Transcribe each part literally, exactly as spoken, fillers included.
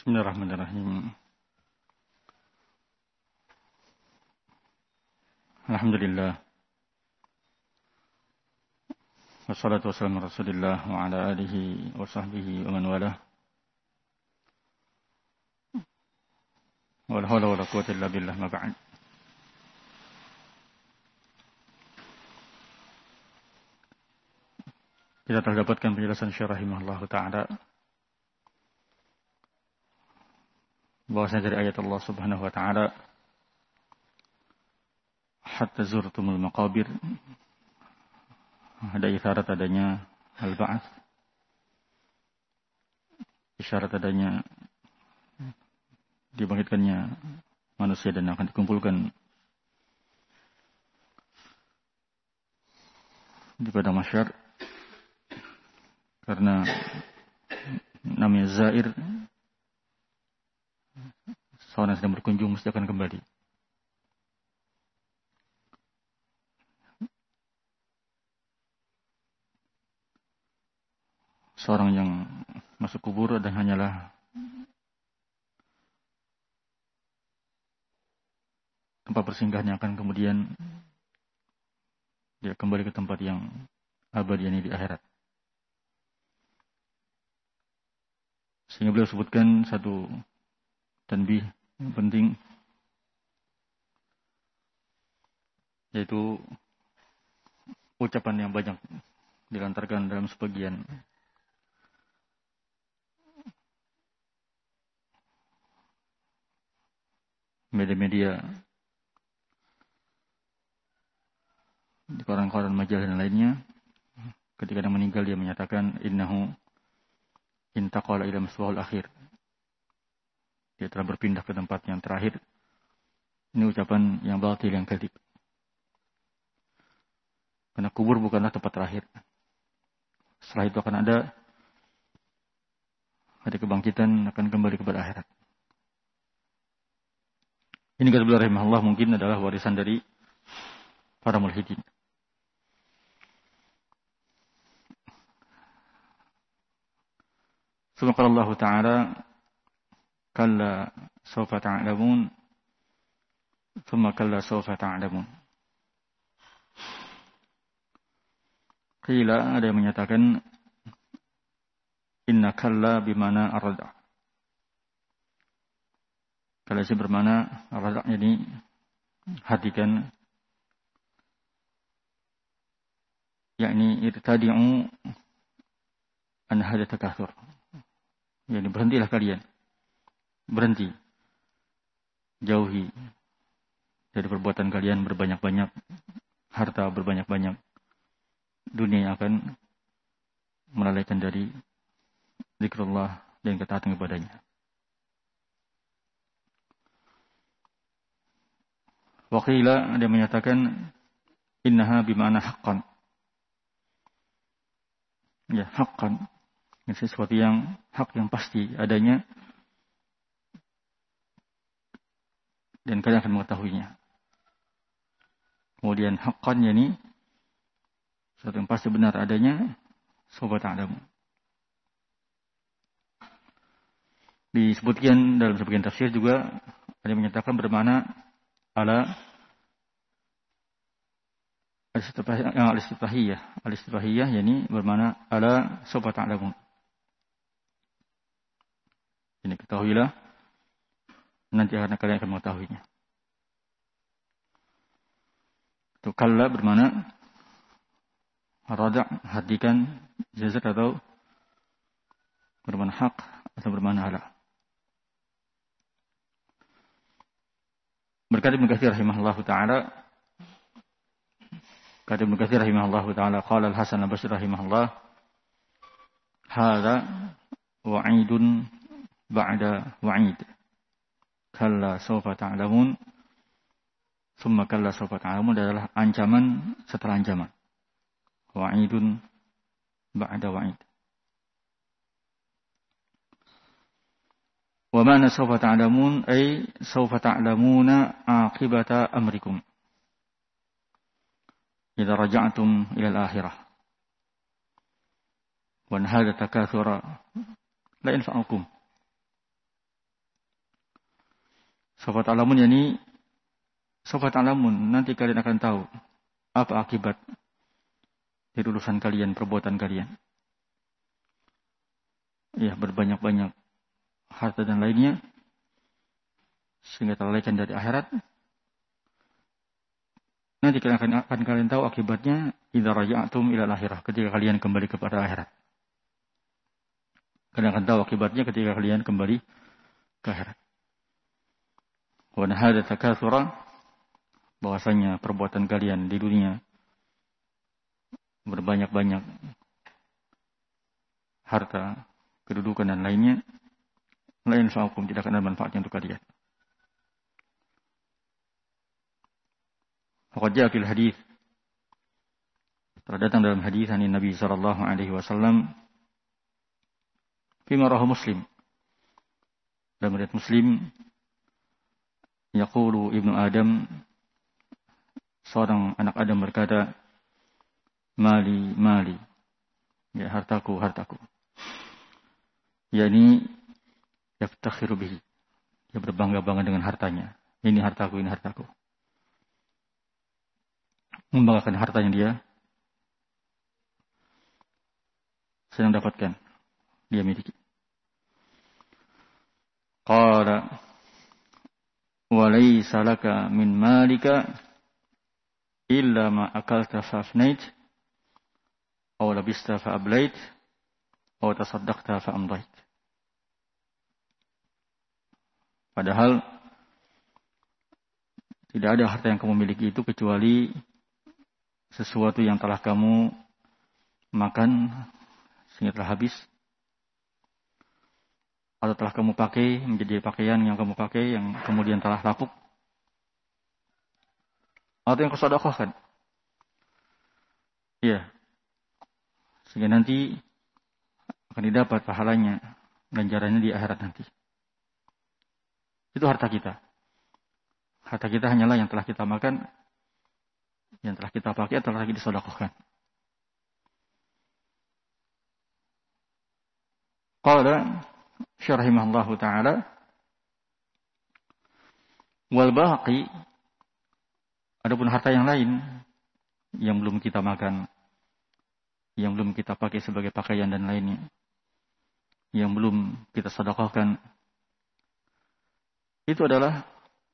Bismillahirrahmanirrahim. Alhamdulillah. Wassalatu wassalamu ala Rasulillah wa ala alihi wa sahbihi wa man walah. Wala haula wala quwwata illa billah, ma ba'd. Kita telah dapatkan penjelasan Syekh rahimahullah ta'ala bahwasanya dari ayat Allah Subhanahu wa ta'ala, hatta zurtumul maqabir, ada isyarat adanya al-ba'ats, isyarat adanya dibangkitkannya manusia dan akan dikumpulkan di padang mahsyar. Karena namanya zair, seorang yang sedang berkunjung mesti akan kembali. Seorang yang masuk kubur dan hanyalah tempat bersinggahnya, akan kemudian dia kembali ke tempat yang abadi, ini di akhirat. Sehingga beliau sebutkan satu tanbih yang penting, yaitu ucapan yang banyak dilantarkan dalam sebagian media-media, di koran-koran, majalah dan lainnya. Ketika dia meninggal, dia menyatakan innahu intaqala ila maswahul akhir, dia telah berpindah ke tempat yang terakhir. Ini ucapan yang batil, yang kadzib. Karena kubur bukanlah tempat terakhir. Setelah itu akan ada ada kebangkitan, akan kembali kepada akhirat. Ini kata beliau rahimahullah mungkin adalah warisan dari para mulhidin. Suma qala Allah Ta'ala, kalla sawfa ta'lamun, thumma kalla sawfa ta'lamun. Qila, ada yang menyatakan inna kalla bimana ar-rada'. Kalla itu bermana ar-rada', jadi hatikan, yakni irtadi'u an hadha takatsur. Yani berhentilah kalian, berhenti, jauhi dari perbuatan kalian berbanyak-banyak harta, berbanyak-banyak dunia yang akan melalaikan dari zikrullah dan ketaatan kepadanya. Wa qila, ada menyatakan innaha bima'na haqqan. Ya, haqqan, ini sesuatu yang hak, yang pasti adanya, dan kalian akan mengetahuinya. Kemudian haqqan, yani sesuatu yang pasti benar adanya, sawfa ta'lamun. Disebutkan dalam sebagian tafsir juga ada yang menyatakan bermakna ala al-istifahiyah, al-istifahiyah, yani bermakna ala sawfa ta'lamun. Ini ketahuilah, nanti karena kalian akan mengetahuinya. Itu kalla bermakna rada', hatikan, jazat, atau bermakna hak, atau bermakna ala. Berkata Ibnu Katsir rahimahullahu ta'ala, kata Ibnu Katsir rahimahullahu ta'ala, qala al-Hasan al-Basri rahimahullah, hadza wa'idun ba'da wa'id, kalla sawfa ta'lamun, thumma kalla sawfa ta'lamun, adalah ancaman setelah ancaman. Wa'idun ba'da wa'id. Wa ma'na sawfa ta'lamun ay sawfa ta'lamuna aqibata amrikum idza raja'tum ila al-akhirah. Wa hadha takathura la yanfa'ukum. Sawfa ta'lamun yani sawfa ta'lamun, nanti kalian akan tahu apa akibat dari urusan kalian, perbuatan kalian. Ya, berbanyak-banyak harta dan lainnya sehingga terlalaikan dari akhirat. Nanti kalian akan, akan kalian tahu akibatnya idza raja'tum ila akhirah, ketika kalian kembali kepada akhirat. Kalian akan tahu akibatnya ketika kalian kembali ke akhirat. Wa nahada takatsura, bahwasanya perbuatan kalian di dunia berbanyak-banyak harta, kedudukan dan lainnya, la yanfa'ukum, tidak akan ada manfaatnya untuk kalian. Faqad jaa fil hadits, telah datang dalam hadis dari Nabi sallallahu alaihi wasallam, fi rawahu Muslim, dalam riwayat Muslim, yaqulu ibnu Adam, seorang anak Adam berkata, mali mali, ya hartaku hartaku, yakni yaftakhiru bihi, dia berbangga-bangga dengan hartanya. Ini hartaku, ini hartaku, membanggakan harta yang dia sedang dapatkan, dia miliki. Qala wa laysa laka min malika illa ma akalta fafnait aw labista fa ablait aw tasaddaqta fa amdait. Padahal tidak ada harta yang kamu miliki itu kecuali sesuatu yang telah kamu makan sehingga telah habis, atau telah kamu pakai menjadi pakaian yang kamu pakai yang kemudian telah lapuk, atau yang kau sedekahkan. Iya. Sehingga nanti akan didapat pahalanya, ganjarannya di akhirat nanti. Itu harta kita. Harta kita hanyalah yang telah kita makan, yang telah kita pakai, atau lagi disedekahkan. Qala syarahimahullahu ta'ala, wal baqi, adapun harta yang lain yang belum kita makan, yang belum kita pakai sebagai pakaian dan lainnya, yang belum kita sedekahkan, itu adalah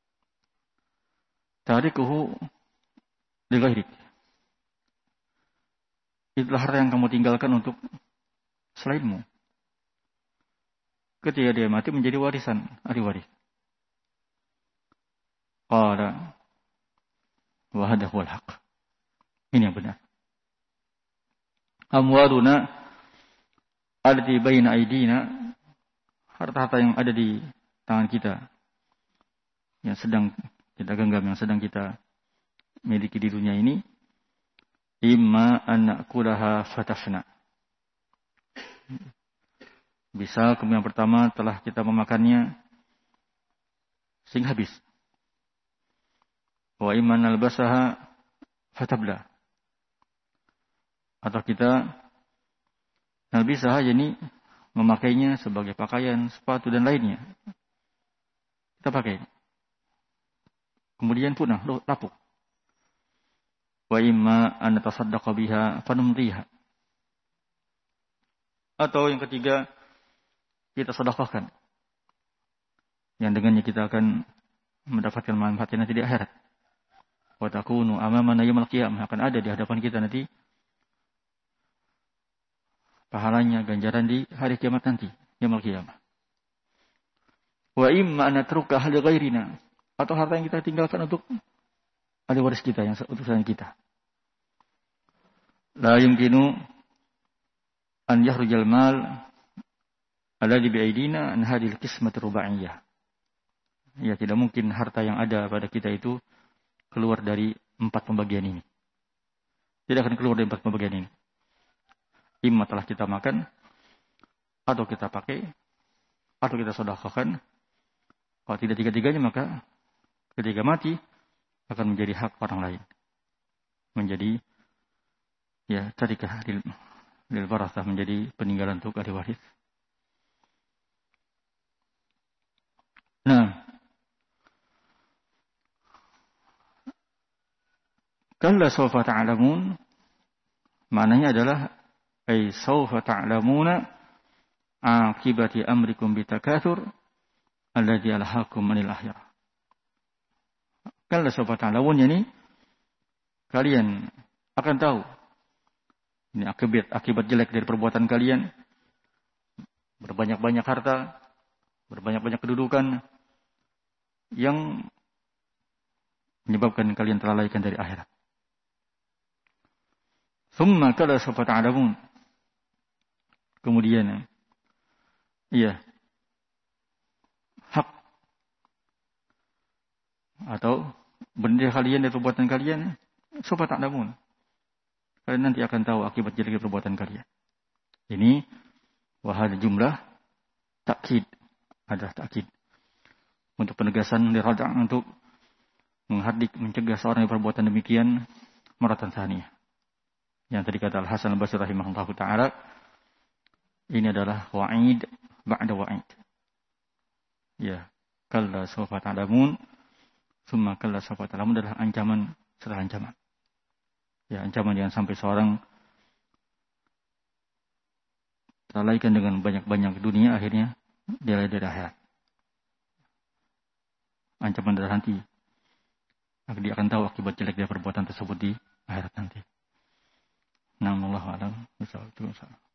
tarikuhu li ghairik. Itulah harta yang kamu tinggalkan untuk selainmu. Ketika dia mati menjadi warisan ahli waris. Qala wa hadha huwal haqq. Ini yang benar. Amwaluna allati baina aydina, harta-harta yang ada di tangan kita, yang sedang kita genggam, yang sedang kita miliki di dunia ini, imma an na'kulaha fatafna. Bisa kemudian pertama telah kita memakannya sehingga habis. Wa imma nalbasaha fatabla. Atau kita nalbisaha, yakni memakainya sebagai pakaian, sepatu dan lainnya. Kita pakai. Kemudian punah, lapuk. Wa imma an natasaddaqa biha fanumdiha. Atau yang ketiga, kita sedekahkan, yang dengannya kita akan mendapatkan manfaatnya nanti di akhirat. Wa takunu amamana yaumil qiyamah, akan ada di hadapan kita nanti pahalanya, ganjaran di hari kiamat nanti, yaumil qiyamah. Wa imma an natruka li ghairina, atau harta yang kita tinggalkan untuk ahli waris kita, yang utusan kita. La yumkinu an yahrujal mal alladhi bi'aidina an hadhil qismat rubaiyah. Ya, tidak mungkin harta yang ada pada kita itu keluar dari empat pembagian ini. Tidak akan keluar dari empat pembagian ini. Imma telah kita makan, atau kita pakai, atau kita sedekahkan. Kalau tidak tiga-tiganya, maka ketika mati akan menjadi hak orang lain. Menjadi ya tarikah lil, lil warasah, menjadi peninggalan untuk ahli waris. Nah, kalla sawfa ta'lamun maknanya adalah ay sawfa ta'lamuna akibati amrikum bitakatsur alladzi alhaqakum anil akhirah. Kalla sawfa ta'lamun yani kalian akan tahu ini akibat akibat jelek dari perbuatan kalian, berbanyak-banyak harta, berbanyak-banyak kedudukan yang menyebabkan kalian terlalaikan dari akhirat. Summa kala sawfa ta'lamun. Kemudian iya hak atau benda kalian dan perbuatan kalian sawfa ta'lamun. Kalian nanti akan tahu akibat jelek perbuatan kalian. Ini wahada jumlah takkid, adalah takkid untuk penegasan lirad'a untuk menghardik mencegah seorang yang perbuatan demikian maratan tsaniyah. Yang tadi kata Al-Hasan Al-Basri rahimahullahu taala, ini adalah wa'id ba'da wa'id. Ya, kalla sawfa ta'lamun, summa kalla sawfa ta'lamun adalah ancaman setelah ancaman. Ya, ancaman jangan sampai seorang terlalaikan dengan banyak-banyak dunia, akhirnya dia lalai dari akhirat. Ancaman dari nanti, dia akan tahu akibat jelek dari perbuatan tersebut di akhirat nanti. Namun Allah alam, insya Allah.